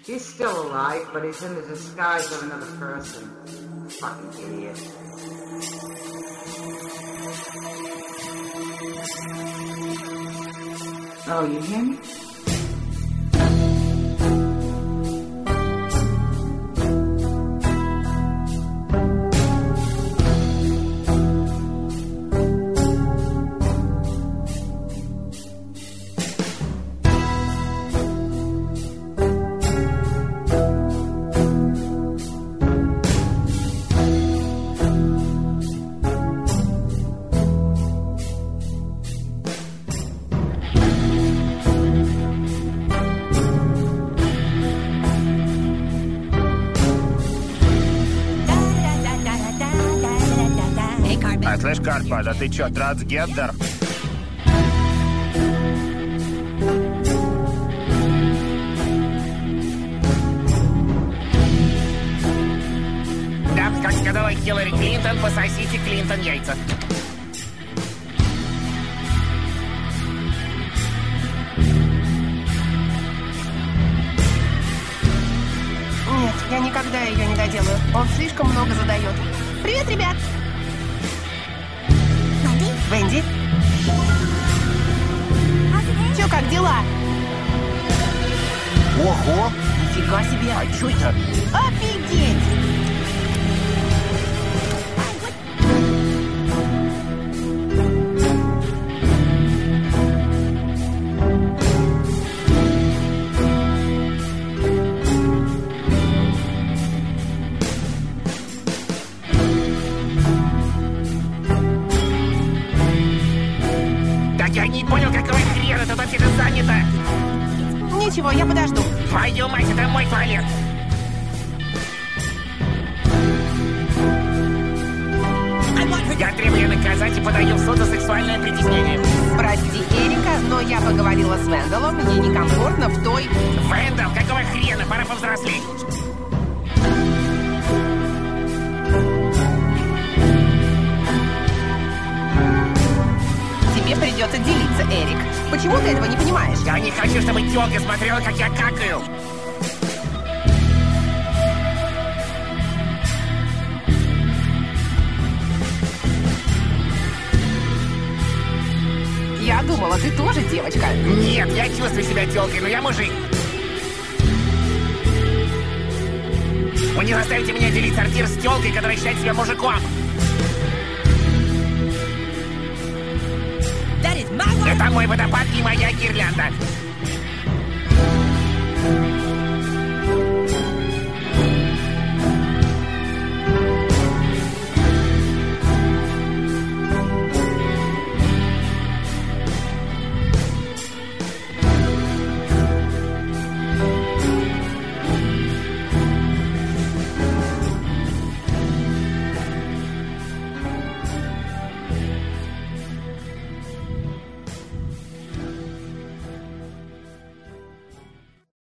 He's still alive, but he's in the disguise of another person. Fucking idiot. Oh, you hear me? Слышь, Карпа, да ты чё, трансгендер? Да, как сказала Хиллари Клинтон, пососите Клинтон яйца. Нет, я никогда ее не доделаю. Он слишком много задает. Привет, ребят! Венди? Чё, как дела? Ого! Нифига себе! А чё это? Офигеть! Я не понял, какого хрена тут вообще занято. Ничего, я подожду. Твою мать, это мой туалет. Я требую наказать и подаю в суд за сексуальное притеснение. Прости, Эрика, но я поговорила с Венделом, мне некомфортно в той... Вендел, какого хрена? Пора повзрослеть. Тебе придется делиться, Эрик. Почему ты этого не понимаешь? Я не хочу, чтобы тёлка смотрела, как я какаю. Я думала, ты тоже девочка. Нет, я чувствую себя тёлкой, но я мужик. Вы не заставите меня делить сортир с тёлкой, которая считает себя мужиком. Это мой водопад и моя гирлянда.